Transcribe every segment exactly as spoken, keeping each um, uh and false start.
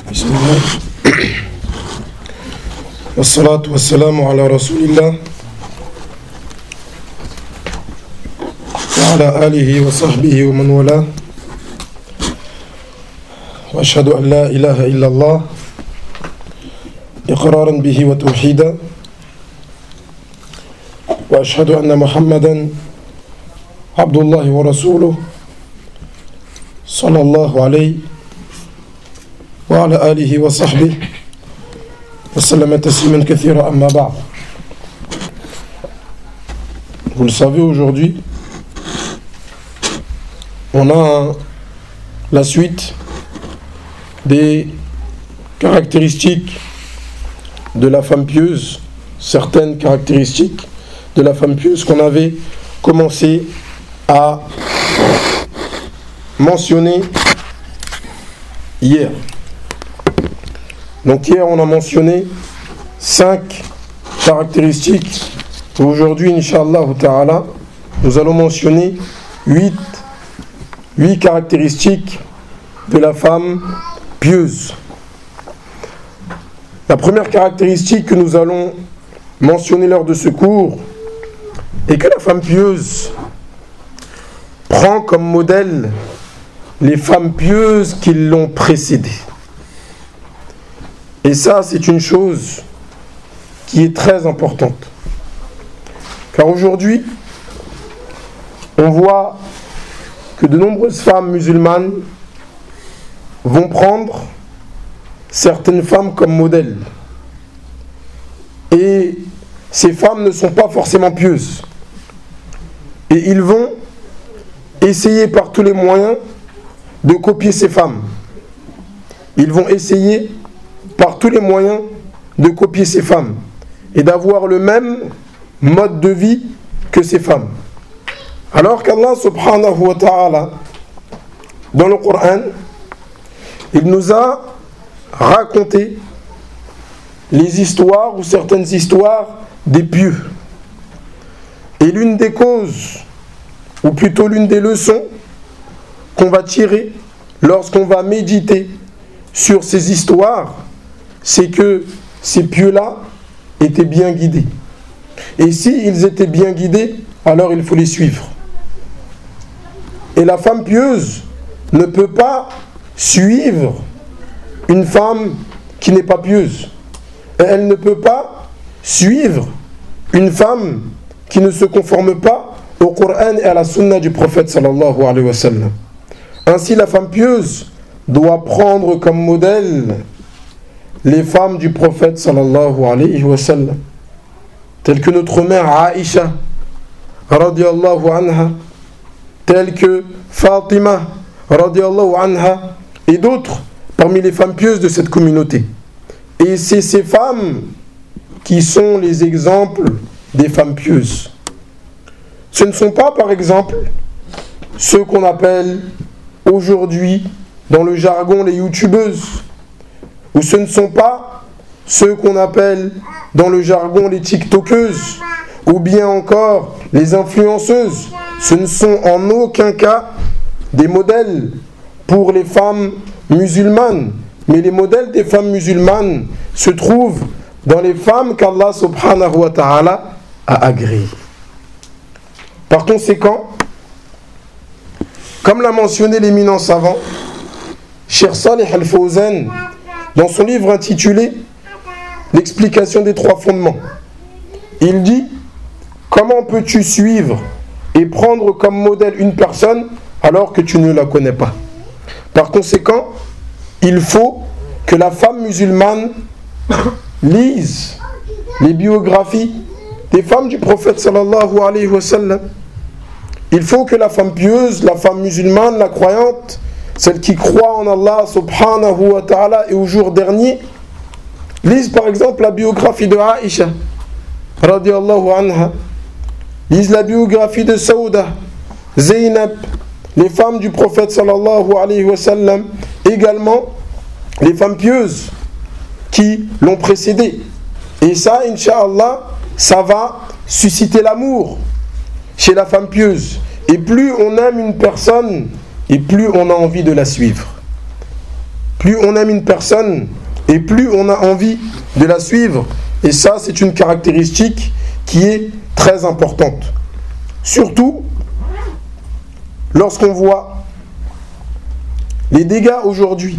بسم الله والصلاة والسلام على رسول الله وعلى آله وصحبه ومن والاه وأشهد أن لا إله إلا الله إقرارا به وتوحيدا وأشهد أن محمدا عبد الله ورسوله صلى الله عليه وعلى آله وصحبه وسلم تسليما كثيرا أما بعد. Vous le savez, aujourd'hui on a la suite des caractéristiques de la femme pieuse, certaines caractéristiques de la femme pieuse qu'on avait commencé à mentionner hier. Donc hier on a mentionné cinq caractéristiques. Aujourd'hui, Inch'Allah Ta'ala, nous allons mentionner huit, huit caractéristiques de la femme pieuse. La première caractéristique que nous allons mentionner lors de ce cours est que la femme pieuse prend comme modèle les femmes pieuses qui l'ont précédée. Et ça, c'est une chose qui est très importante. Car aujourd'hui, on voit que de nombreuses femmes musulmanes vont prendre certaines femmes comme modèle. Et ces femmes ne sont pas forcément pieuses. Et ils vont essayer par tous les moyens de copier ces femmes. Ils vont essayer par tous les moyens de copier ces femmes et d'avoir le même mode de vie que ces femmes. Alors qu'Allah subhanahu wa ta'ala, dans le Coran, il nous a raconté les histoires ou certaines histoires des pieux. Et l'une des causes, ou plutôt l'une des leçons qu'on va tirer lorsqu'on va méditer sur ces histoires, c'est que ces pieux-là étaient bien guidés. Et s'ils étaient bien guidés, alors il faut les suivre. Et la femme pieuse ne peut pas suivre une femme qui n'est pas pieuse. Et elle ne peut pas suivre une femme qui ne se conforme pas au Coran et à la Sunna du prophète sallallahu alayhi wa sallam. Ainsi, la femme pieuse doit prendre comme modèle les femmes du prophète sallallahu alayhi wa sallam, telles que notre mère Aïcha radiyallahu anha, telles que Fatima radiyallahu anha et d'autres parmi les femmes pieuses de cette communauté. Et c'est ces femmes qui sont les exemples des femmes pieuses. Ce ne sont pas, par exemple, ceux qu'on appelle aujourd'hui dans le jargon les youtubeuses, ou ce ne sont pas ceux qu'on appelle dans le jargon les tiktokeuses, ou bien encore les influenceuses. Ce ne sont en aucun cas des modèles pour les femmes musulmanes, mais les modèles des femmes musulmanes se trouvent dans les femmes qu'Allah subhanahu wa ta'ala a agréées. Par conséquent, comme l'a mentionné l'éminent savant Cheikh Salih Al-Fawzan dans son livre intitulé L'explication des trois fondements, il dit: comment peux-tu suivre et prendre comme modèle une personne alors que tu ne la connais pas? Par conséquent, il faut que la femme musulmane lise les biographies des femmes du prophète sallallahu alayhi wa sallam. Il faut que la femme pieuse, la femme musulmane, la croyante, celle qui croit en Allah subhanahu wa ta'ala et au jour dernier, lise par exemple la biographie de Aïcha radiyallahu anha, lise la biographie de Saouda, Zaynab, les femmes du prophète sallallahu alayhi wa sallam, également les femmes pieuses qui l'ont précédé. Et ça, Inch'Allah, ça va susciter l'amour chez la femme pieuse. Et plus on aime une personne, et plus on a envie de la suivre. plus on aime une personne et plus on a envie de la suivre. Et ça, c'est une caractéristique qui est très importante. Surtout lorsqu'on voit les dégâts aujourd'hui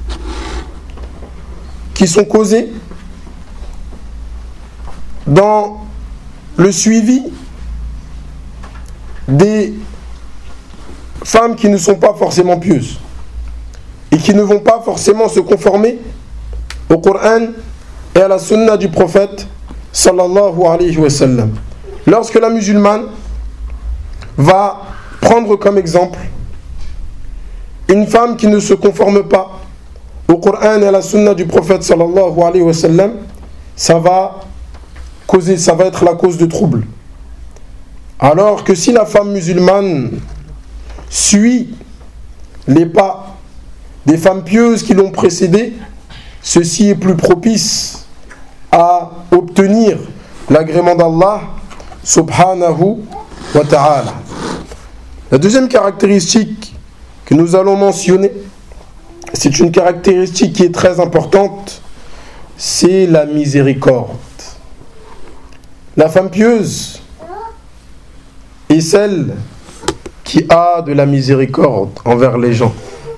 qui sont causés dans le suivi des femmes qui ne sont pas forcément pieuses et qui ne vont pas forcément se conformer au Coran et à la sunna du prophète sallallahu alayhi wa sallam. Lorsque la musulmane va prendre comme exemple une femme qui ne se conforme pas au Coran et à la sunna du prophète sallallahu alayhi wa sallam, ça va causer, ça va être la cause de trouble. Alors que si la femme musulmane suit les pas des femmes pieuses qui l'ont précédée, ceci est plus propice à obtenir l'agrément d'Allah subhanahu wa ta'ala. La deuxième caractéristique que nous allons mentionner, c'est une caractéristique qui est très importante, c'est la miséricorde. La femme pieuse est celle qui a de la miséricorde envers les gens.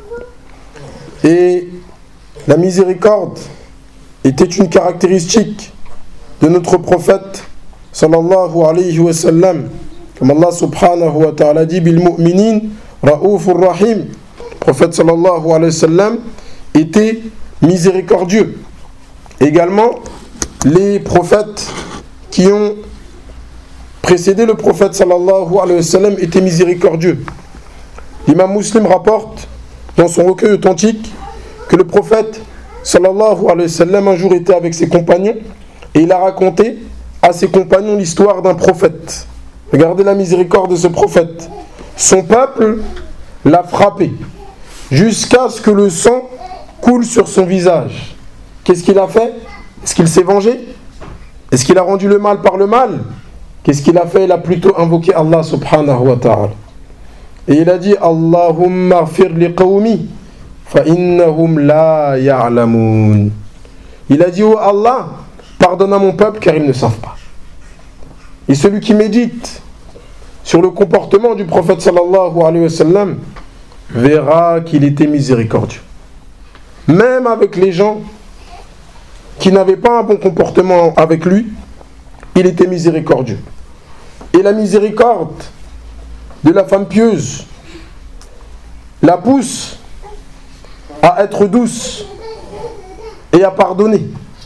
Et la miséricorde était une caractéristique de notre prophète sallallahu alayhi wa sallam, comme Allah subhanahu wa ta'ala dit bil mu'minin ra'oufur rahim. Le prophète sallallahu alayhi wa sallam était miséricordieux. Également, les prophètes qui ont précédé le prophète sallallahu alayhi wa sallam étaient miséricordieux. L'imam Muslim rapporte dans son recueil authentique que le prophète sallallahu alayhi wa sallam un jour était avec ses compagnons et il a raconté à ses compagnons l'histoire d'un prophète. Regardez la miséricorde de ce prophète. Son peuple l'a frappé jusqu'à ce que le sang coule sur son visage. Qu'est-ce qu'il a fait? Est-ce qu'il s'est vengé? Est-ce qu'il a rendu le mal par le mal? Qu'est-ce qu'il a fait? Il a plutôt invoqué Allah subhanahu wa ta'ala. Et il a dit Allahumma ghfir li qawmi fa innahum la ya'lamun. Il a dit oh Allah, pardonne à mon peuple car ils ne savent pas. Et celui qui médite sur le comportement du prophète sallallahu alayhi wa sallam verra qu'il était miséricordieux. Même avec les gens qui n'avaient pas un bon comportement avec lui, il était miséricordieux. Et la miséricorde de la femme pieuse la pousse à être douce et à pardonner.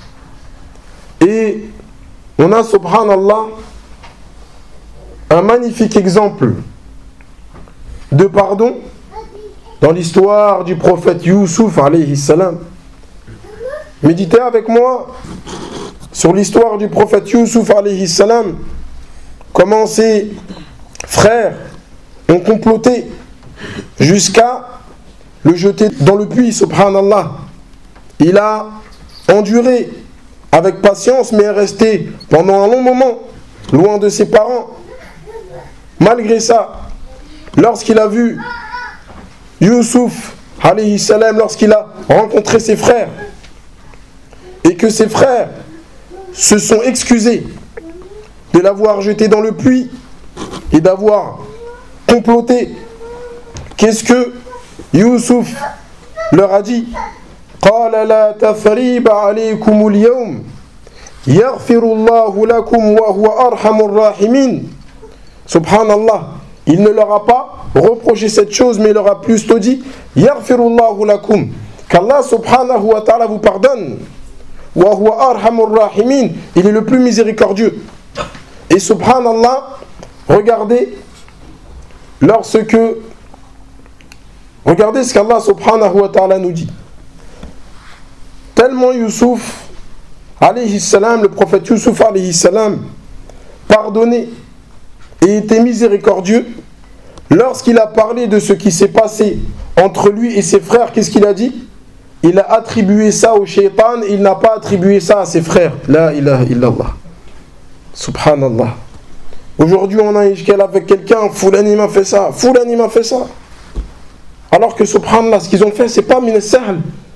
Et on a, subhanallah, un magnifique exemple de pardon dans l'histoire du prophète Youssouf alayhi salam. Méditez avec moi sur l'histoire du prophète Youssouf alayhi salam, comment ses frères ont comploté jusqu'à le jeter dans le puits, subhanallah. Il a enduré avec patience, mais est resté pendant un long moment loin de ses parents. Malgré ça, lorsqu'il a vu Youssouf alayhi salam, lorsqu'il a rencontré ses frères, et que ses frères se sont excusés de l'avoir jeté dans le puits et d'avoir comploté, qu'est-ce que Youssouf leur a dit? قال لا تثريب عليكم اليوم يغفر الله لكم وهو أرحم الراحمين. Subhanallah, il ne leur a pas reproché cette chose, mais il leur a plutôt dit يغفر الله لكم, qu'Allah subhanahu wa ta'ala vous pardonne. وهو أرحم الراحمين, il est le plus miséricordieux. Et subhanallah, regardez lorsque regardez ce qu'Allah subhanahu wa ta'ala nous dit. Tellement Youssouf alayhi salam, le prophète Youssouf alayhi salam, pardonnait et était miséricordieux, lorsqu'il a parlé de ce qui s'est passé entre lui et ses frères, qu'est-ce qu'il a dit? Il a attribué ça au shaitan, il n'a pas attribué ça à ses frères. La ilaha illallah. Subhanallah. Aujourd'hui on a un ishkal avec quelqu'un, Foulani m'a fait ça, Foulani m'a fait ça. Alors que subhanallah, ce qu'ils ont fait, c'est pas min as-sahl.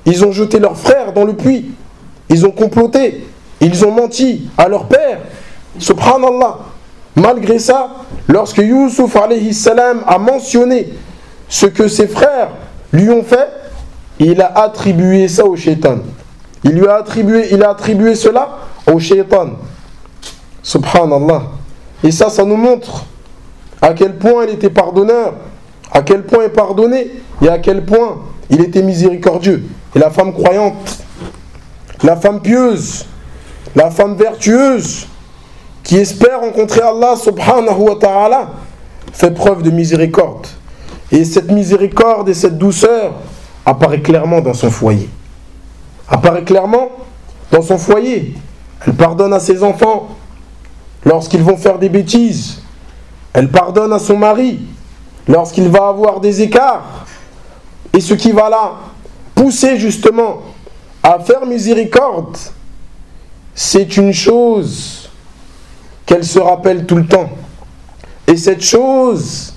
ils ont jeté leur frère dans le puits, ils ont comploté, ils ont menti à leur père. Subhanallah. Malgré ça, lorsque Youssouf alayhi salam a mentionné ce que ses frères lui ont fait, il a attribué ça au shaitan. Il lui a attribué, il a attribué cela au shaitan. Subhanallah. Et ça, ça nous montre à quel point il était pardonneur, à quel point il pardonnait et à quel point il était miséricordieux. Et la femme croyante, la femme pieuse, la femme vertueuse, qui espère rencontrer Allah subhanahu wa ta'ala, fait preuve de miséricorde. Et cette miséricorde et cette douceur apparaît clairement dans son foyer. Apparaît clairement dans son foyer. Elle pardonne à ses enfants lorsqu'ils vont faire des bêtises. Elle pardonne à son mari lorsqu'il va avoir des écarts. Et ce qui va la pousser justement à faire miséricorde, c'est une chose qu'elle se rappelle tout le temps. Et cette chose,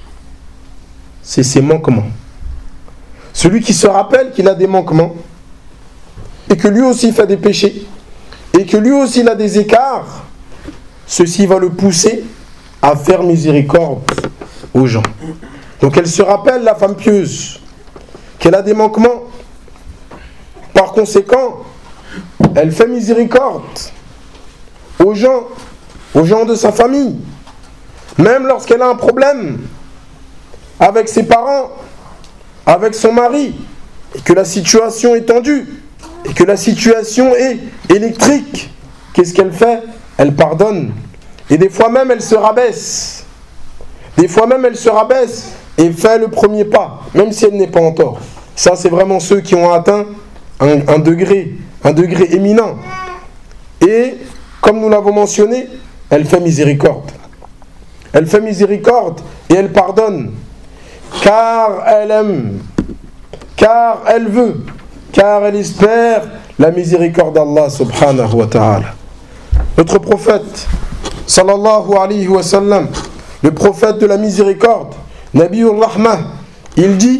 c'est ses manquements. Celui qui se rappelle qu'il a des manquements, et que lui aussi fait des péchés, et que lui aussi il a des écarts, ceci va le pousser à faire miséricorde aux gens. Donc elle se rappelle, la femme pieuse, qu'elle a des manquements. Par conséquent, elle fait miséricorde aux gens, aux gens de sa famille. Même lorsqu'elle a un problème avec ses parents, avec son mari, et que la situation est tendue, et que la situation est électrique, qu'est-ce qu'elle fait? Elle pardonne. Et des fois même, elle se rabaisse. Des fois même, elle se rabaisse et fait le premier pas, même si elle n'est pas en tort. Ça, c'est vraiment ceux qui ont atteint un, un degré, un degré éminent. Et, comme nous l'avons mentionné, elle fait miséricorde. Elle fait miséricorde et elle pardonne. Car elle aime, car elle veut, car elle espère la miséricorde d'Allah subhanahu wa ta'ala. Notre prophète, sallallahu alayhi wa sallam, le prophète de la miséricorde, Nabiyur Rahmah, il dit: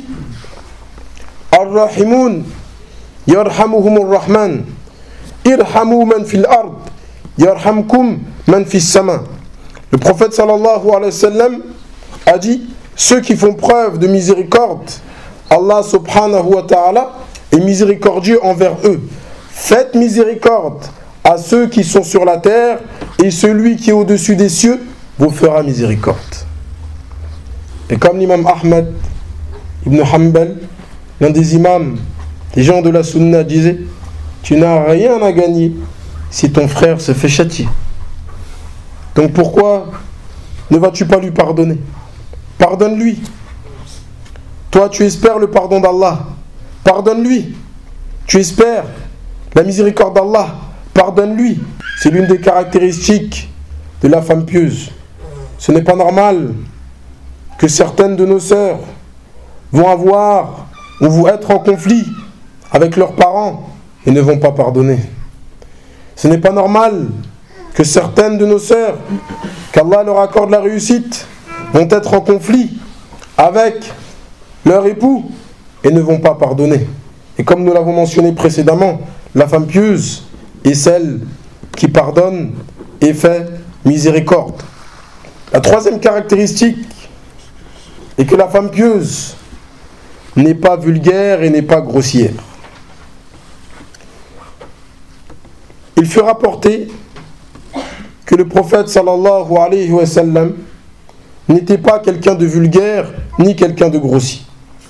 Ar-Rahimun yarhamuhumur Rahman, irhamu man fil ard, yarhamkum man fis sama. Le prophète sallallahu alayhi wa sallam a dit: ceux qui font preuve de miséricorde, Allah subhanahu wa ta'ala est miséricordieux envers eux. Faites miséricorde à ceux qui sont sur la terre, et celui qui est au-dessus des cieux vous fera miséricorde. Et comme l'imam Ahmad ibn Hanbal, l'un des imams, des gens de la sunna, disait: tu n'as rien à gagner si ton frère se fait châtier. Donc pourquoi ne vas-tu pas lui pardonner? Pardonne-lui. Toi, tu espères le pardon d'Allah. Pardonne-lui. Tu espères la miséricorde d'Allah. Pardonne-lui. C'est l'une des caractéristiques de la femme pieuse. Ce n'est pas normal que certaines de nos sœurs vont avoir ou vont être en conflit avec leurs parents et ne vont pas pardonner. Ce n'est pas normal que certaines de nos sœurs, qu'Allah leur accorde la réussite, vont être en conflit avec leur époux et ne vont pas pardonner. Et comme nous l'avons mentionné précédemment, la femme pieuse est celle qui pardonne et fait miséricorde. La troisième caractéristique est que la femme pieuse n'est pas vulgaire et n'est pas grossière. Il fut rapporté que le prophète sallallahu alayhi wa sallam n'était pas quelqu'un de vulgaire ni quelqu'un de grossier.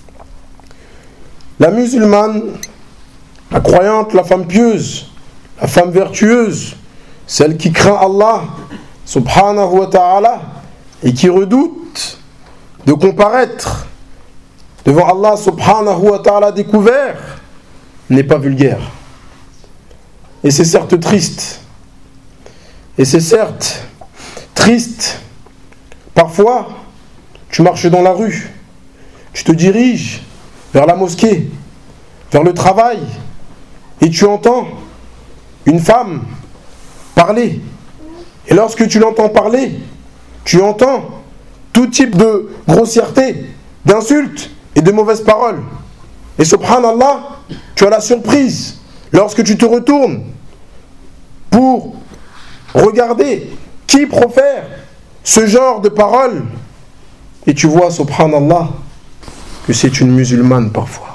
La musulmane, la croyante, la femme pieuse, la femme vertueuse, celle qui craint Allah subhanahu wa ta'ala et qui redoute de comparaître devant Allah subhanahu wa ta'ala découvert, n'est pas vulgaire. Et c'est certes triste. Et c'est certes triste. Parfois, tu marches dans la rue, tu te diriges vers la mosquée, vers le travail, et tu entends une femme parler. Et lorsque tu l'entends parler, tu entends tout type de grossièreté, d'insultes et de mauvaises paroles. Et subhanallah, tu as la surprise lorsque tu te retournes pour regarder qui profère ce genre de paroles et tu vois, subhanallah, que c'est une musulmane parfois.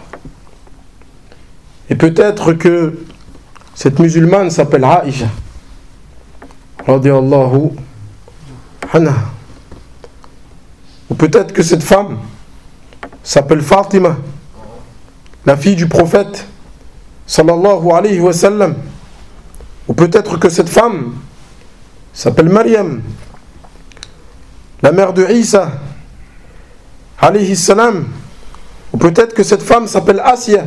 Et peut-être que cette musulmane s'appelle Aïcha radiyallahu anha. Ou peut-être que cette femme s'appelle Fatima, la fille du prophète sallallahu alayhi wa sallam. Ou peut-être que cette femme s'appelle Maryam, la mère de Isa alayhi salam. Ou peut-être que cette femme s'appelle Asya,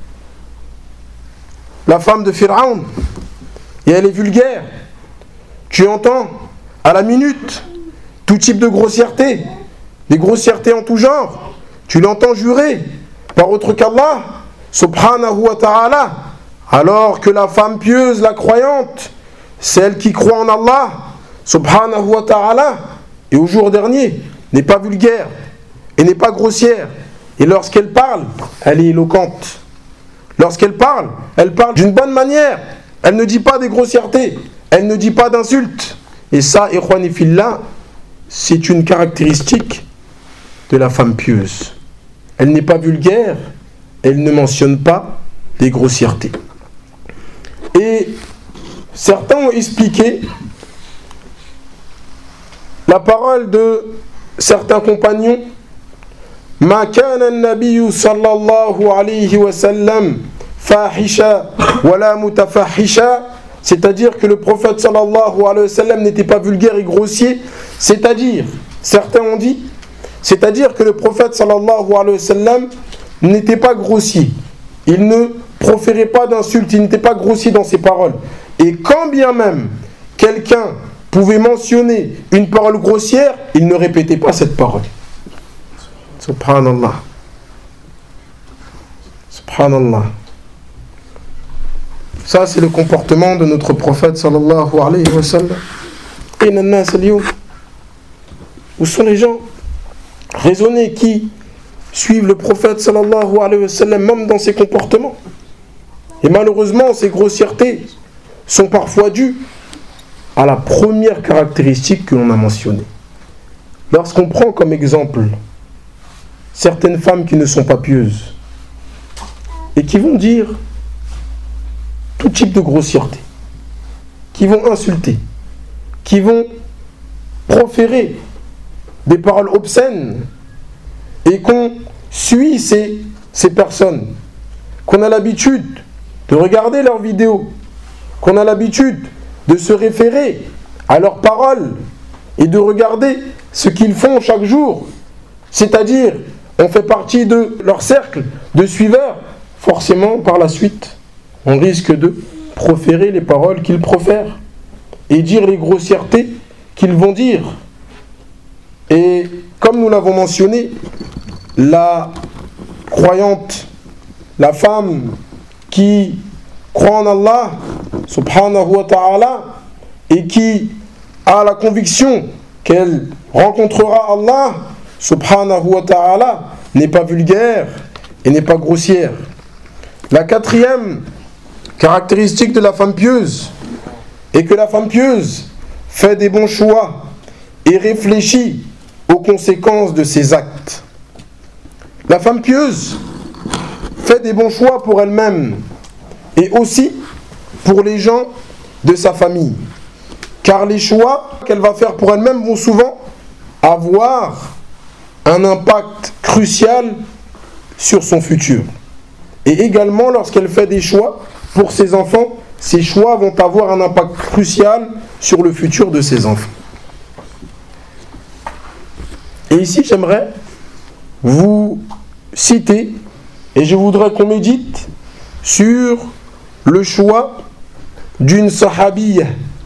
la femme de Pharaon, et elle est vulgaire. Tu entends à la minute tout type de grossièreté, des grossièretés en tout genre. Tu l'entends jurer par autre qu'Allah subhanahu wa ta'ala, alors que la femme pieuse, la croyante, celle qui croit en Allah subhanahu wa ta'ala, et au jour dernier, n'est pas vulgaire et n'est pas grossière. Et lorsqu'elle parle, elle est éloquente. Lorsqu'elle parle, elle parle d'une bonne manière. Elle ne dit pas des grossièretés, elle ne dit pas d'insultes. Et ça, ikhwani fillah, c'est une caractéristique de la femme pieuse. Elle n'est pas vulgaire, elle ne mentionne pas des grossièretés. Et certains ont expliqué la parole de certains compagnons. Ma kana an-nabiyyu sallallahu alayhi wa sallam fahisha wala mutafahisha, c'est-à-dire que le prophète sallallahu alayhi wa sallam n'était pas vulgaire et grossier, c'est-à-dire, certains ont dit, c'est-à-dire que le prophète sallallahu alayhi wa sallam n'était pas grossier, il ne proférait pas d'insultes, il n'était pas grossier dans ses paroles. Et quand bien même quelqu'un pouvait mentionner une parole grossière, il ne répétait pas cette parole. Subhanallah. Subhanallah. Ça, c'est le comportement de notre prophète sallallahu alayhi wa sallam. Où sont les gens raisonnés qui suivent le prophète sallallahu alayhi wa sallam, même dans ses comportements? Et malheureusement, ces grossièretés sont parfois dues à la première caractéristique que l'on a mentionnée. Lorsqu'on prend comme exemple certaines femmes qui ne sont pas pieuses et qui vont dire tout type de grossièreté, qui vont insulter, qui vont proférer des paroles obscènes, et qu'on suit ces, ces personnes, qu'on a l'habitude de regarder leurs vidéos, qu'on a l'habitude de se référer à leurs paroles et de regarder ce qu'ils font chaque jour, c'est-à-dire on fait partie de leur cercle de suiveurs, forcément par la suite on risque de proférer les paroles qu'ils profèrent et dire les grossièretés qu'ils vont dire. Et comme nous l'avons mentionné, la croyante, la femme qui croit en Allah subhanahu wa ta'ala et qui a la conviction qu'elle rencontrera Allah subhanahu wa ta'ala n'est pas vulgaire et n'est pas grossière. La quatrième caractéristique de la femme pieuse est que la femme pieuse fait des bons choix et réfléchit aux conséquences de ses actes. La femme pieuse fait des bons choix pour elle-même et aussi pour les gens de sa famille, car les choix qu'elle va faire pour elle-même vont souvent avoir un impact crucial sur son futur. Et également lorsqu'elle fait des choix pour ses enfants, ces choix vont avoir un impact crucial sur le futur de ses enfants. Et ici j'aimerais vous citer, et je voudrais qu'on médite sur le choix d'une sahabiyya,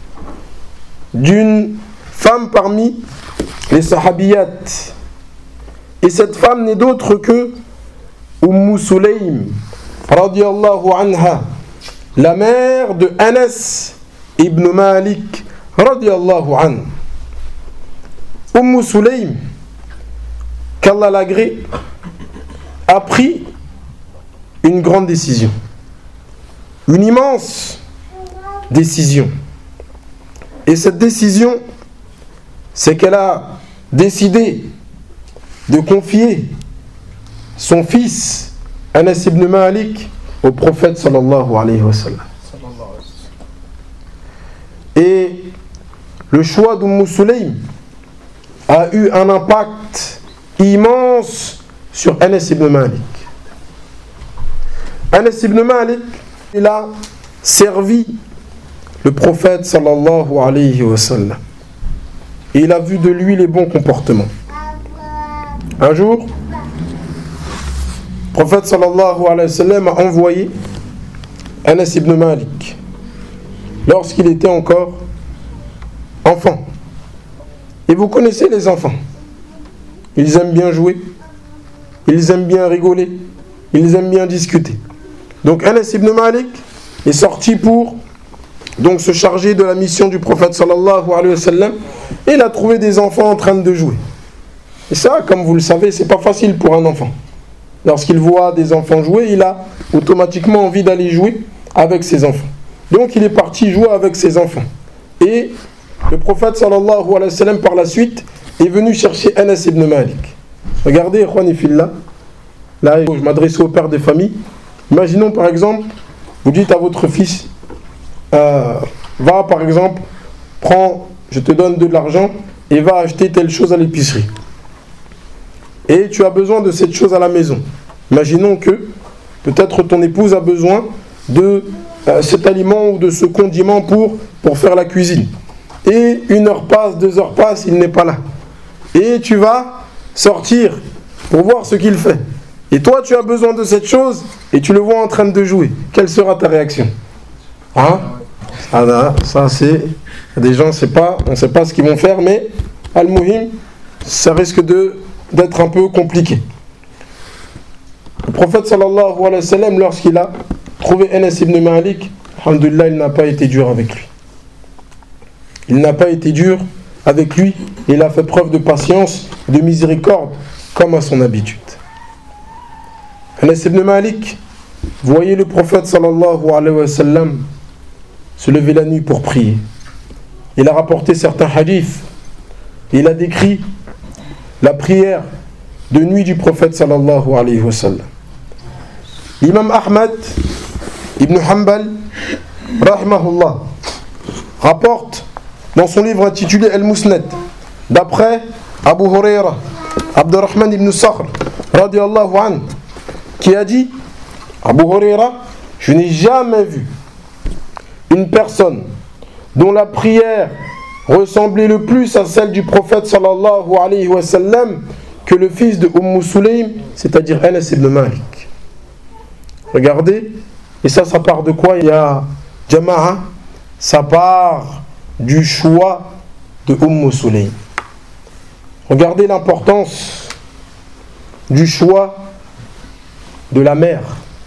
d'une femme parmi les sahabiyat. Et cette femme n'est d'autre que Umm Sulaym radiyallahu anha, la mère de Anas ibn Malik radiyallahu anhu. Umm Sulaym, qu'Allah l'agrée, a pris une grande décision. Une immense décision. Et cette décision, c'est qu'elle a décidé de confier son fils Anas ibn Malik au prophète sallallahu alayhi wa sallam. Et le choix d'Umm Sulaym a eu un impact immense sur Anas ibn Malik. Anas ibn Malik, il a servi le prophète sallallahu alayhi wa sallam. Et il a vu de lui les bons comportements. Un jour, le prophète sallallahu alayhi wa sallam a envoyé Anas ibn Malik lorsqu'il était encore enfant. Et vous connaissez les enfants. Ils aiment bien jouer, ils aiment bien rigoler, ils aiment bien discuter. Donc Anas ibn Malik est sorti pour donc se charger de la mission du prophète sallallahu alayhi wa sallam, et il a trouvé des enfants en train de jouer. Et ça, comme vous le savez, c'est pas facile pour un enfant. Lorsqu'il voit des enfants jouer, il a automatiquement envie d'aller jouer avec ses enfants. Donc il est parti jouer avec ses enfants. Et le prophète sallallahu alayhi wa sallam par la suite est venu chercher Anas ibn Malik. Regardez, ikhwani fillah, là je m'adresse au père de famille. Imaginons par exemple, vous dites à votre fils, euh, va par exemple, prends, je te donne de l'argent et va acheter telle chose à l'épicerie. Et tu as besoin de cette chose à la maison. Imaginons que peut-être ton épouse a besoin de euh, cet aliment ou de ce condiment pour, pour faire la cuisine. Et une heure passe, deux heures passent, il n'est pas là. Et tu vas sortir pour voir ce qu'il fait. Et toi, tu as besoin de cette chose et tu le vois en train de jouer. Quelle sera ta réaction? Hein? Ah là, ça c'est... Des gens, c'est pas, on ne sait pas ce qu'ils vont faire, mais Al-Muhim, ça risque de, d'être un peu compliqué. Le prophète sallallahu alayhi wa sallam, lorsqu'il a trouvé Anas ibn Malik, alhamdoulilah, il n'a pas été dur avec lui. Il n'a pas été dur avec lui. Il a fait preuve de patience, de miséricorde, comme à son habitude. Anas ibn Malik, voyez le prophète sallallahu alayhi wa sallam se lever la nuit pour prier. Il a rapporté certains hadiths. Il a décrit la prière de nuit du prophète sallallahu alayhi wa sallam. L'imam Ahmad ibn Hanbal, rahimahullah, rapporte dans son livre intitulé Al-Musnad, d'après Abu Huraira, Abdurrahman ibn Sakhr, radiyallahu anhu, qui a dit, Abu Huraira, je n'ai jamais vu une personne dont la prière ressemblait le plus à celle du prophète sallallahu alayhi wa sallam que le fils de Umm Sulaym, c'est-à-dire Anas ibn Malik. Regardez, et ça, ça part de quoi? Il y a Jama'a, ça part du choix de Umm Sulaym. Regardez l'importance du choix de la mère.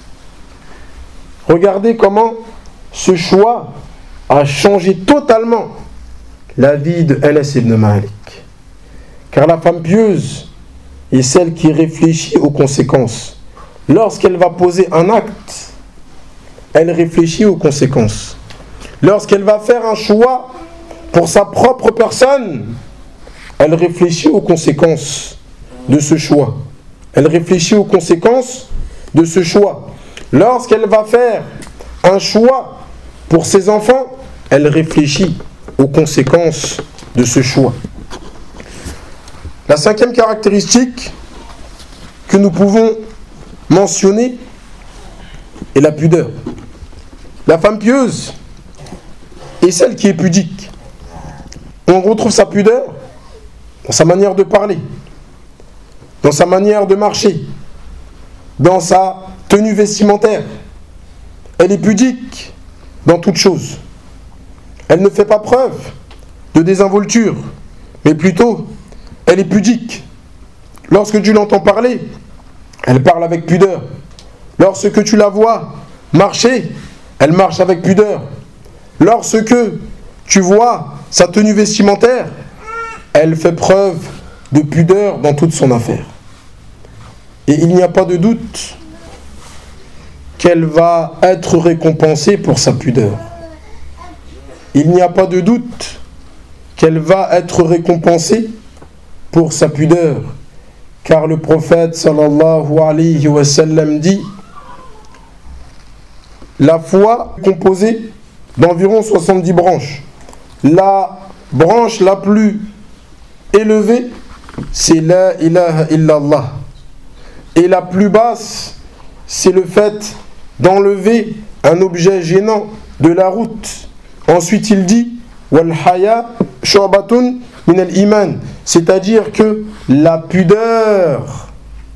Regardez comment ce choix a changé totalement la vie de Anas ibn Malik. Car la femme pieuse est celle qui réfléchit aux conséquences. Lorsqu'elle va poser un acte, elle réfléchit aux conséquences. Lorsqu'elle va faire un choix pour sa propre personne, elle réfléchit aux conséquences de ce choix. Elle réfléchit aux conséquences de ce choix. Lorsqu'elle va faire un choix pour ses enfants, elle réfléchit aux conséquences de ce choix. La cinquième caractéristique que nous pouvons mentionner est la pudeur. La femme pieuse est celle qui est pudique. On retrouve sa pudeur dans sa manière de parler, dans sa manière de marcher, dans sa tenue vestimentaire. Elle est pudique dans toute chose. Elle ne fait pas preuve de désinvolture, mais plutôt, elle est pudique. Lorsque tu l'entends parler, elle parle avec pudeur. Lorsque tu la vois marcher, elle marche avec pudeur. Lorsque tu vois sa tenue vestimentaire, elle fait preuve de pudeur dans toute son affaire. Et il n'y a pas de doute qu'elle va être récompensée pour sa pudeur. Il n'y a pas de doute qu'elle va être récompensée pour sa pudeur, car le prophète sallallahu alayhi wa sallam dit: la foi est composée d'environ soixante-dix branches. La branche la plus élevée, c'est la ilaha illallah. Et la plus basse, c'est le fait d'enlever un objet gênant de la route. Ensuite, il dit: wal haya shu'batun min al-iman, c'est-à-dire que la pudeur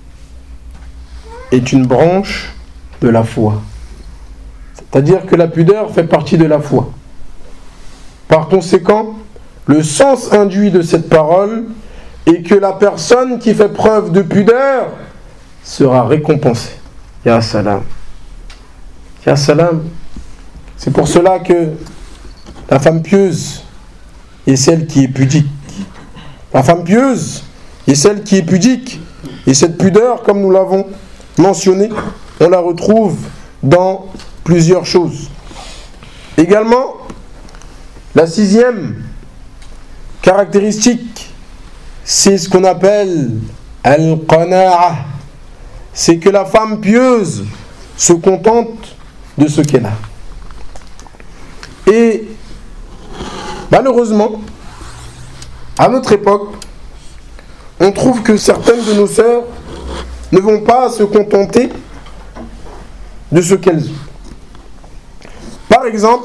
est une branche de la foi. C'est-à-dire que la pudeur fait partie de la foi. Par conséquent, le sens induit de cette parole est que la personne qui fait preuve de pudeur sera récompensée. Ya salam. Ya salam. C'est pour cela que la femme pieuse est celle qui est pudique. La femme pieuse est celle qui est pudique. Et cette pudeur, comme nous l'avons mentionné, on la retrouve dans plusieurs choses. Également, la sixième caractéristique, c'est ce qu'on appelle al-qana'a. C'est que la femme pieuse se contente de ce qu'elle a. Et malheureusement, à notre époque, on trouve que certaines de nos sœurs ne vont pas se contenter de ce qu'elles ont. Par exemple,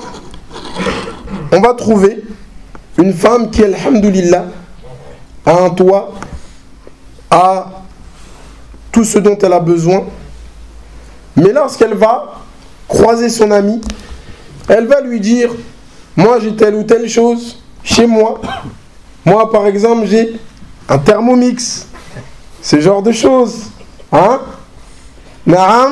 on va trouver une femme qui, alhamdoulilah, a un toit, a tout ce dont elle a besoin, mais lorsqu'elle va croiser son amie, elle va lui dire: moi j'ai telle ou telle chose chez moi, moi par exemple j'ai un thermomix, ce genre de choses, hein, naam.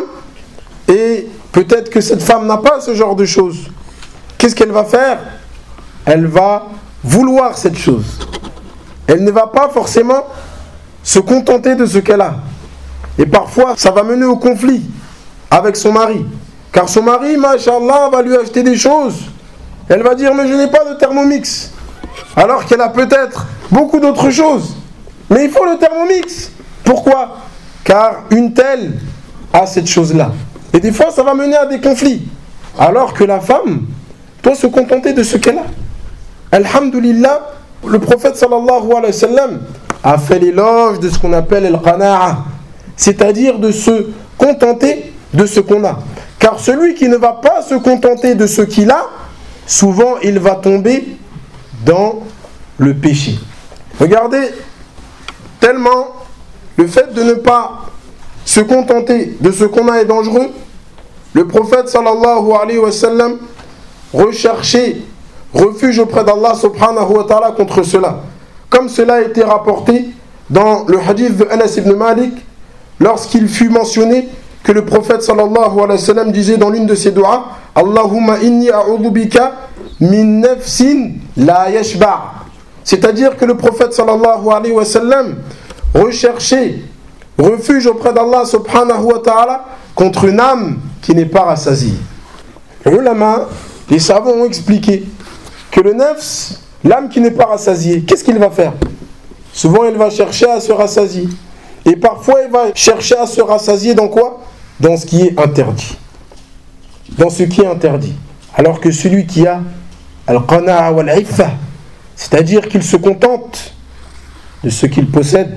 Et peut-être que cette femme n'a pas ce genre de choses. Qu'est-ce qu'elle va faire? Elle va vouloir cette chose. Elle ne va pas forcément se contenter de ce qu'elle a. Et parfois, ça va mener au conflit avec son mari. Car son mari, machallah, va lui acheter des choses. Elle va dire: mais je n'ai pas de thermomix. Alors qu'elle a peut-être beaucoup d'autres choses. Mais il faut le thermomix. Pourquoi? Car une telle a cette chose-là. Et des fois, ça va mener à des conflits. Alors que la femme doit se contenter de ce qu'elle a. Alhamdulillah, le prophète sallallahu alayhi wa sallam a fait l'éloge de ce qu'on appelle al-qana'a, c'est-à-dire de se contenter de ce qu'on a. Car celui qui ne va pas se contenter de ce qu'il a, souvent il va tomber dans le péché. Regardez, tellement le fait de ne pas se contenter de ce qu'on a est dangereux. Le prophète sallallahu alayhi wa sallam recherchait refuge auprès d'Allah subhanahu wa ta'ala contre cela. Comme cela a été rapporté dans le hadith de Anas ibn Malik, lorsqu'il fut mentionné que le prophète sallallahu alayhi wa sallam disait dans l'une de ses du'as: Allahumma inni a'udhu bika min nafsin la yashba'. C'est-à-dire que le prophète sallallahu alayhi wa sallam recherchait refuge auprès d'Allah subhanahu wa ta'ala contre une âme qui n'est pas rassasiée. Les ulama, les savants ont expliqué que le nafs, l'âme qui n'est pas rassasiée, qu'est-ce qu'il va faire? Souvent il va chercher à se rassasier. Et parfois il va chercher à se rassasier dans quoi? Dans ce qui est interdit. Dans ce qui est interdit. Alors que celui qui a al-qana'a wal-'iffa, c'est-à-dire qu'il se contente de ce qu'il possède,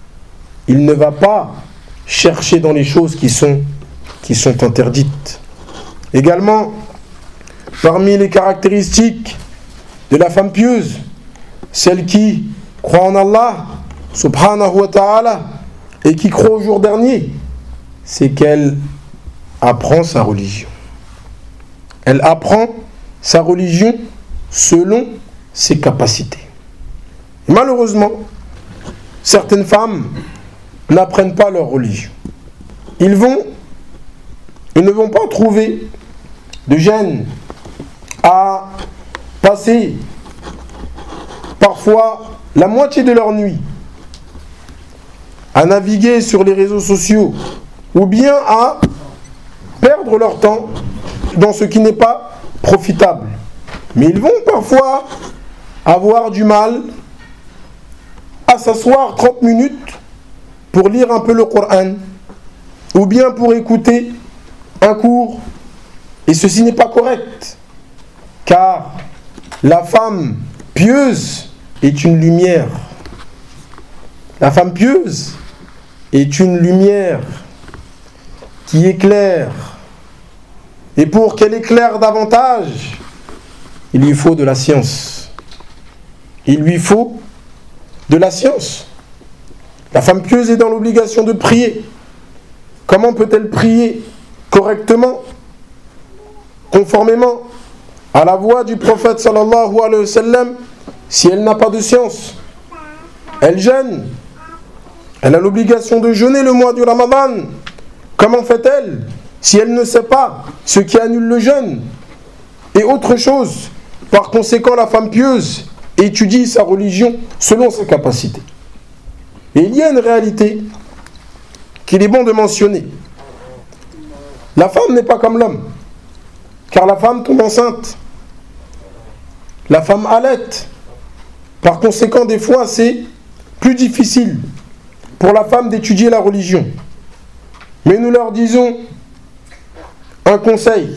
il ne va pas chercher dans les choses qui sont, qui sont interdites. Également, parmi les caractéristiques de la femme pieuse, celle qui croit en Allah subhanahu wa ta'ala et qui croit au jour dernier, c'est qu'elle apprend sa religion. Elle apprend sa religion selon ses capacités. Et malheureusement, certaines femmes n'apprennent pas leur religion. Ils vont, ils ne vont pas trouver de gêne à passer parfois la moitié de leur nuit à naviguer sur les réseaux sociaux ou bien à perdre perdre leur temps dans ce qui n'est pas profitable. Mais ils vont parfois avoir du mal à s'asseoir trente minutes pour lire un peu le Coran ou bien pour écouter un cours. Et ceci n'est pas correct, car la femme pieuse est une lumière. La femme pieuse est une lumière qui éclaire. Et pour qu'elle éclaire davantage, il lui faut de la science. Il lui faut de la science. La femme pieuse est dans l'obligation de prier. Comment peut-elle prier correctement, conformément à la voix du prophète sallallahu alayhi wa sallam, si elle n'a pas de science? Elle jeûne. Elle a l'obligation de jeûner le mois du Ramadan. Comment fait-elle si elle ne sait pas ce qui annule le jeûne? Et autre chose, par conséquent, la femme pieuse étudie sa religion selon ses capacités. Et il y a une réalité qu'il est bon de mentionner. La femme n'est pas comme l'homme, car la femme tombe enceinte. La femme allaite. Par conséquent, des fois, c'est plus difficile pour la femme d'étudier la religion. Mais nous leur disons un conseil.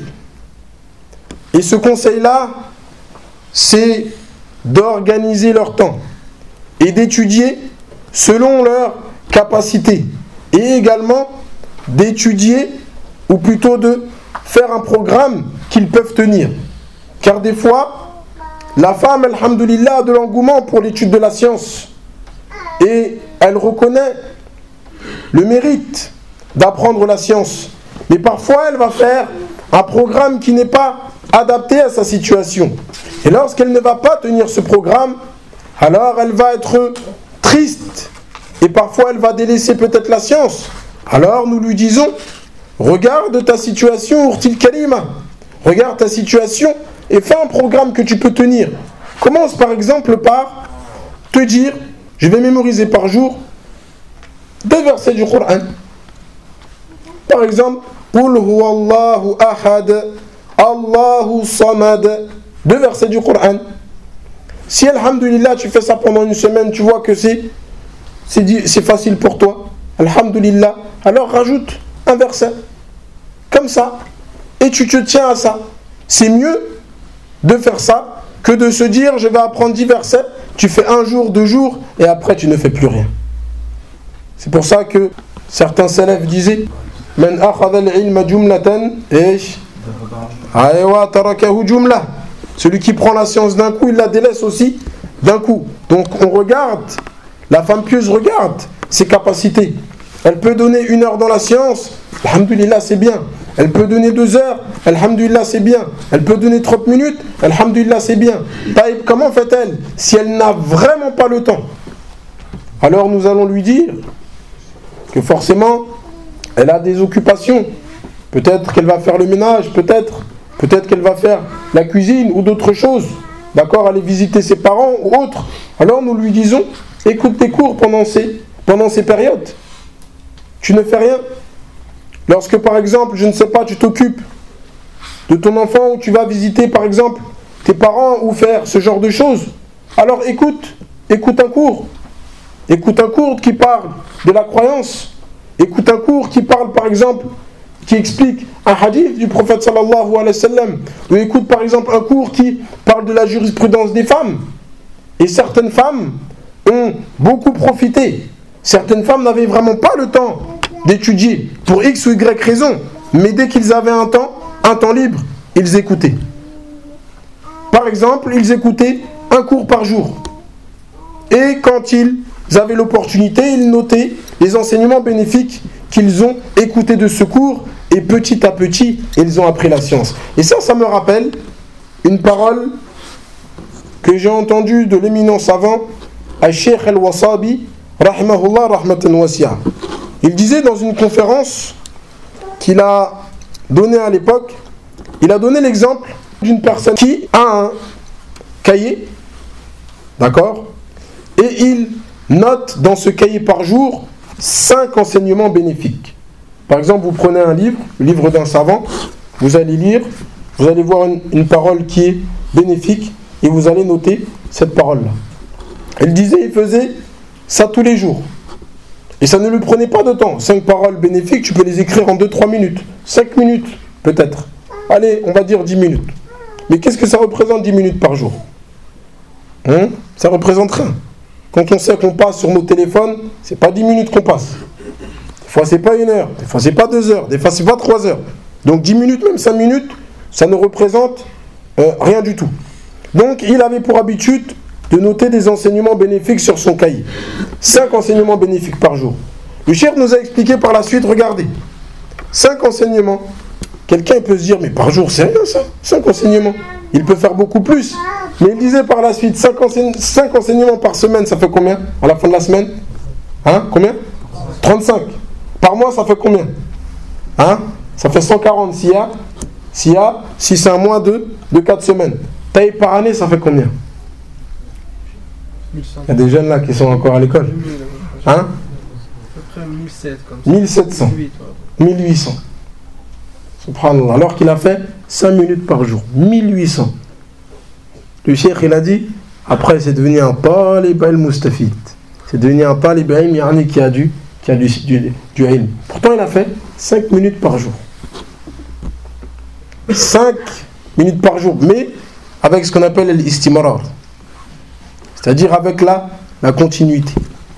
Et ce conseil-là, c'est d'organiser leur temps et d'étudier selon leurs capacités. Et également d'étudier, ou plutôt de faire un programme qu'ils peuvent tenir. Car des fois, la femme, alhamdoulilah, a de l'engouement pour l'étude de la science. Et elle reconnaît le mérite d'apprendre la science. Mais parfois, elle va faire un programme qui n'est pas adapté à sa situation. Et lorsqu'elle ne va pas tenir ce programme, alors elle va être triste. Et parfois, elle va délaisser peut-être la science. Alors nous lui disons, regarde ta situation, Urtil Kalima. Regarde ta situation et fais un programme que tu peux tenir. Commence par exemple par te dire, je vais mémoriser par jour deux versets du Coran. Par exemple, Qul huwallahu ahad, Allahu samad. Deux versets du Coran. Si, alhamdulillah, tu fais ça pendant une semaine, tu vois que c'est, c'est, c'est facile pour toi, alhamdulillah, alors rajoute un verset. Comme ça. Et tu te tiens à ça. C'est mieux de faire ça que de se dire, je vais apprendre dix versets, tu fais un jour, deux jours, et après tu ne fais plus rien. C'est pour ça que certains salafs disaient, Man akhadha al-ilma jumlatan, ish, aywa tarakahu jumla. Celui qui prend la science d'un coup, il la délaisse aussi d'un coup. Donc on regarde, la femme pieuse regarde ses capacités. Elle peut donner une heure dans la science, alhamdulillah, c'est bien. Elle peut donner deux heures, alhamdulillah, c'est bien. Elle peut donner trente minutes, alhamdulillah, c'est bien. Taïb, comment fait-elle si elle n'a vraiment pas le temps? Alors nous allons lui dire que forcément, elle a des occupations. Peut-être qu'elle va faire le ménage, peut-être. Peut-être qu'elle va faire la cuisine ou d'autres choses. D'accord, aller visiter ses parents ou autres. Alors nous lui disons, écoute tes cours pendant ces, pendant ces périodes. Tu ne fais rien. Lorsque par exemple, je ne sais pas, tu t'occupes de ton enfant ou tu vas visiter par exemple tes parents ou faire ce genre de choses, alors écoute, écoute un cours. Écoute un cours qui parle de la croyance. Écoute un cours qui parle par exemple, qui explique un hadith du prophète sallallahu alayhi wa sallam. Ou écoute par exemple un cours qui parle de la jurisprudence des femmes. Et certaines femmes ont beaucoup profité. Certaines femmes n'avaient vraiment pas le temps d'étudier pour X ou Y raison. Mais dès qu'ils avaient un temps, un temps libre, ils écoutaient. Par exemple, ils écoutaient un cours par jour. Et quand ils avaient l'opportunité, ils notaient les enseignements bénéfiques qu'ils ont écoutés de ce cours. Et petit à petit, ils ont appris la science. Et ça, ça me rappelle une parole que j'ai entendue de l'éminent savant, Al-Sheikh Al-Wasabi, rahimahullah rahmatan wasi'a. Il disait dans une conférence qu'il a donnée à l'époque, il a donné l'exemple d'une personne qui a un cahier, d'accord, et il note dans ce cahier par jour cinq enseignements bénéfiques. Par exemple, vous prenez un livre, le livre d'un savant, vous allez lire, vous allez voir une, une parole qui est bénéfique et vous allez noter cette parole-là. Il disait, il faisait ça tous les jours. Et ça ne lui prenait pas de temps. Cinq paroles bénéfiques, tu peux les écrire en deux trois minutes. Cinq minutes, peut-être. Allez, on va dire dix minutes. Mais qu'est-ce que ça représente dix minutes par jour? Hein? Ça représente rien. Quand on sait qu'on passe sur nos téléphones, c'est pas dix minutes qu'on passe. Des fois, c'est pas une heure. Des fois, c'est pas deux heures. Des fois, c'est pas trois heures. Donc dix minutes, même cinq minutes, ça ne représente euh, rien du tout. Donc, il avait pour habitude de noter des enseignements bénéfiques sur son cahier. Cinq enseignements bénéfiques par jour. Le cheikh nous a expliqué par la suite, regardez, cinq enseignements. Quelqu'un peut se dire, mais par jour, c'est rien ça, cinq enseignements. Il peut faire beaucoup plus. Mais il disait par la suite, cinq enseignements par semaine, ça fait combien à la fin de la semaine? Hein? Combien? trente-cinq. Par mois, ça fait combien? Hein? Ça fait cent quarante. S'il y a, s'il y a, si c'est un mois de, de quatre semaines. Taille par année, ça fait combien? Il y a des jeunes là qui sont encore à l'école. Hein? À peu près mille sept cents, comme ça. mille sept cents. mille huit cents. Subhanallah. Alors qu'il a fait cinq minutes par jour. mille huit cents. Le cheikh, il a dit, après c'est devenu un talib al-mustafid. C'est devenu un talib al-ilm qui a du, qui a du, du, du ilm. Pourtant, il a fait cinq minutes par jour. cinq minutes par jour, mais avec ce qu'on appelle l'istimrar. C'est-à-dire avec la, la continuité.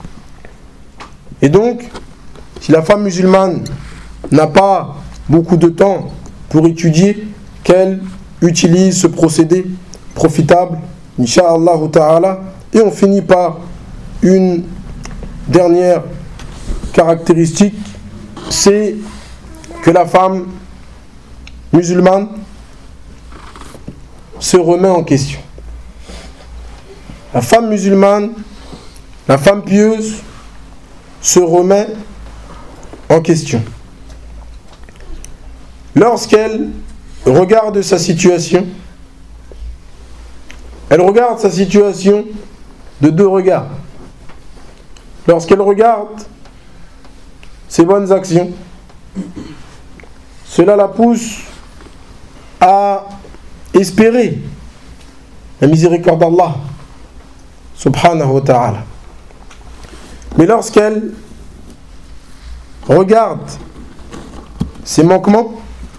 Et donc, si la femme musulmane n'a pas beaucoup de temps pour étudier, qu'elle utilise ce procédé profitable, Inch'Allah ta'ala. Et on finit par une dernière caractéristique, c'est que la femme musulmane se remet en question. La femme musulmane, la femme pieuse, se remet en question. Lorsqu'elle regarde sa situation, elle regarde sa situation de deux regards. Lorsqu'elle regarde ses bonnes actions, cela la pousse à espérer la miséricorde d'Allah subhanahu wa ta'ala. Mais lorsqu'elle regarde ses manquements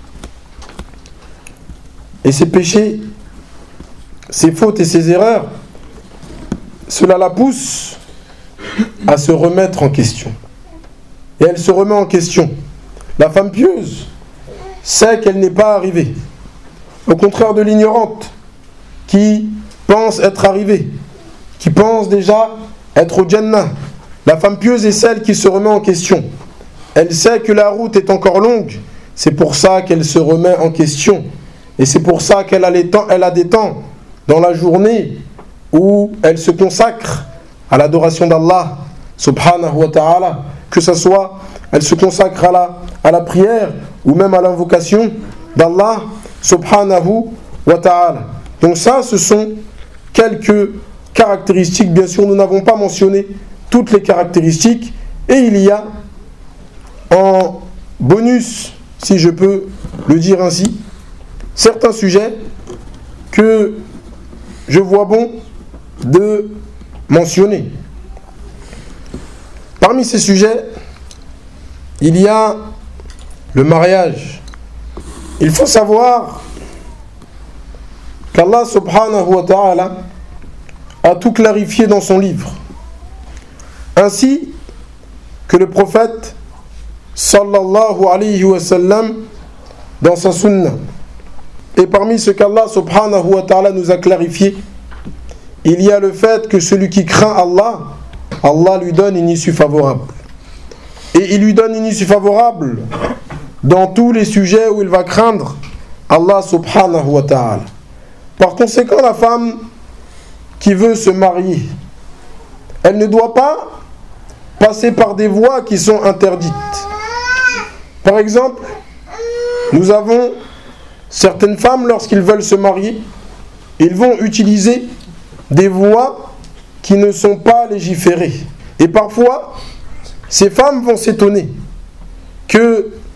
et ses péchés, ses fautes et ses erreurs, cela la pousse à se remettre en question. Et elle se remet en question. La femme pieuse sait qu'elle n'est pas arrivée. Au contraire de l'ignorante qui pense être arrivée, qui pense déjà être au Jannah. La femme pieuse est celle qui se remet en question. Elle sait que la route est encore longue. C'est pour ça qu'elle se remet en question. Et c'est pour ça qu'elle a, les temps, elle a des temps dans la journée où elle se consacre à l'adoration d'Allah subhanahu wa ta'ala, que ce soit elle se consacre à la, à la prière ou même à l'invocation d'Allah subhanahu wa ta'ala. Donc ça, ce sont quelques caractéristiques. Bien sûr, nous n'avons pas mentionné toutes les caractéristiques, et il y a en bonus, si je peux le dire ainsi, certains sujets que je vois bon de mentionner. Parmi ces sujets, il y a le mariage. Il faut savoir qu'Allah subhanahu wa ta'ala a tout clarifié dans son livre, ainsi que le prophète sallallahu alayhi wa sallam dans sa sunna. Et parmi ce qu'Allah subhanahu wa ta'ala nous a clarifié, il y a le fait que celui qui craint Allah, Allah lui donne une issue favorable. Et il lui donne une issue favorable dans tous les sujets où il va craindre Allah subhanahu wa ta'ala. Par conséquent, la femme qui veut se marier, elle ne doit pas passer par des voies qui sont interdites. Par exemple, nous avons certaines femmes, lorsqu'ils veulent se marier, ils vont utiliser des voies qui ne sont pas légiférées. Et parfois, ces femmes vont s'étonner que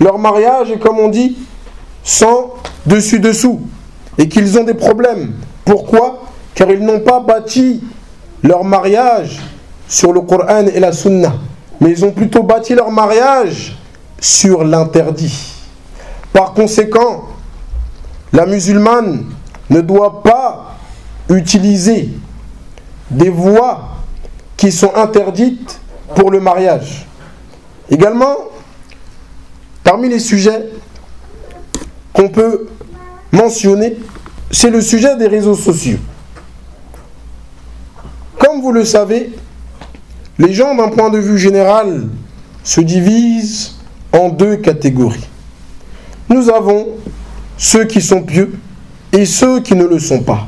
leur mariage est, comme on dit, sans dessus-dessous, et qu'ils ont des problèmes. Pourquoi ? Car ils n'ont pas bâti leur mariage sur le Coran et la Sunna, mais ils ont plutôt bâti leur mariage sur l'interdit. Par conséquent, la musulmane ne doit pas utiliser des voies qui sont interdites pour le mariage. Également, parmi les sujets qu'on peut mentionner, c'est le sujet des réseaux sociaux. Comme vous le savez, les gens d'un point de vue général se divisent en deux catégories. Nous avons ceux qui sont pieux et ceux qui ne le sont pas.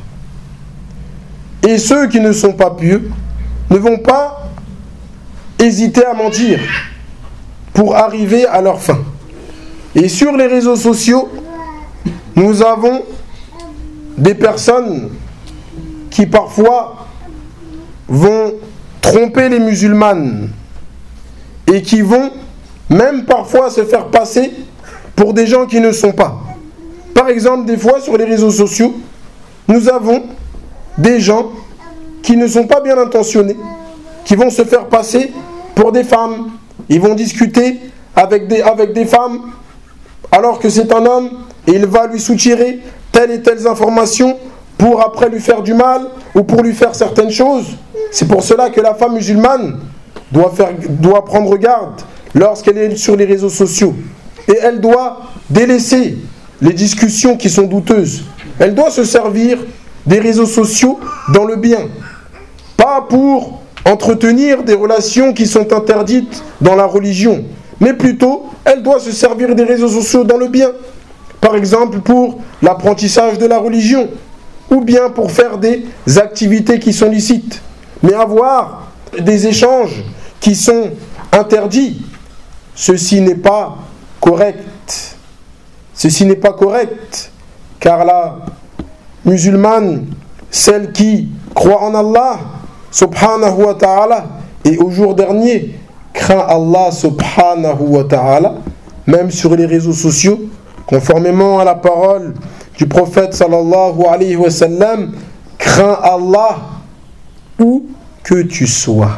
Et ceux qui ne sont pas pieux ne vont pas hésiter à mentir pour arriver à leur fin. Et sur les réseaux sociaux, nous avons des personnes qui parfois vont tromper les musulmanes et qui vont même parfois se faire passer pour des gens qui ne sont pas. Par exemple, des fois sur les réseaux sociaux, nous avons des gens qui ne sont pas bien intentionnés, qui vont se faire passer pour des femmes. Ils vont discuter avec des, avec des femmes alors que c'est un homme et il va lui soutirer telles et telles informations pour après lui faire du mal ou pour lui faire certaines choses. C'est pour cela que la femme musulmane doit, faire, doit prendre garde lorsqu'elle est sur les réseaux sociaux. Et elle doit délaisser les discussions qui sont douteuses. Elle doit se servir des réseaux sociaux dans le bien. Pas pour entretenir des relations qui sont interdites dans la religion, mais plutôt, elle doit se servir des réseaux sociaux dans le bien. Par exemple, pour l'apprentissage de la religion, ou bien pour faire des activités qui sont licites. Mais avoir des échanges qui sont interdits, ceci n'est pas correct. Ceci n'est pas correct, car la musulmane, celle qui croit en Allah, subhanahu wa ta'ala, et au jour dernier, craint Allah subhanahu wa ta'ala, même sur les réseaux sociaux, conformément à la parole du prophète sallallahu alayhi wa sallam, crains Allah où que tu sois.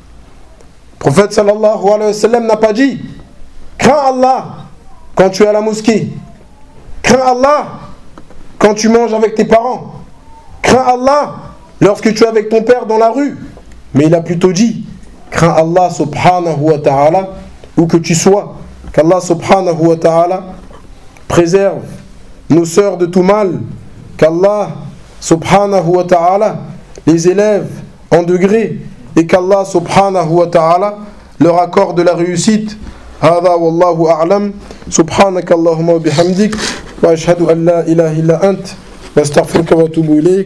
Le prophète sallallahu alayhi wa sallam n'a pas dit crains Allah quand tu es à la mosquée, crains Allah quand tu manges avec tes parents, crains Allah lorsque tu es avec ton père dans la rue, mais il a plutôt dit crains Allah subhanahu wa ta'ala où que tu sois. Qu'Allah subhanahu wa ta'ala préserve nos sœurs de tout mal, qu'Allah subhanahu wa ta'ala les élève en degrés et qu'Allah subhanahu wa ta'ala leur accorde la réussite. هذا والله أعلم سبحانك اللهم وبحمدك وأشهد أن لا إله إلا أنت واستغفرك وأتوب إليك.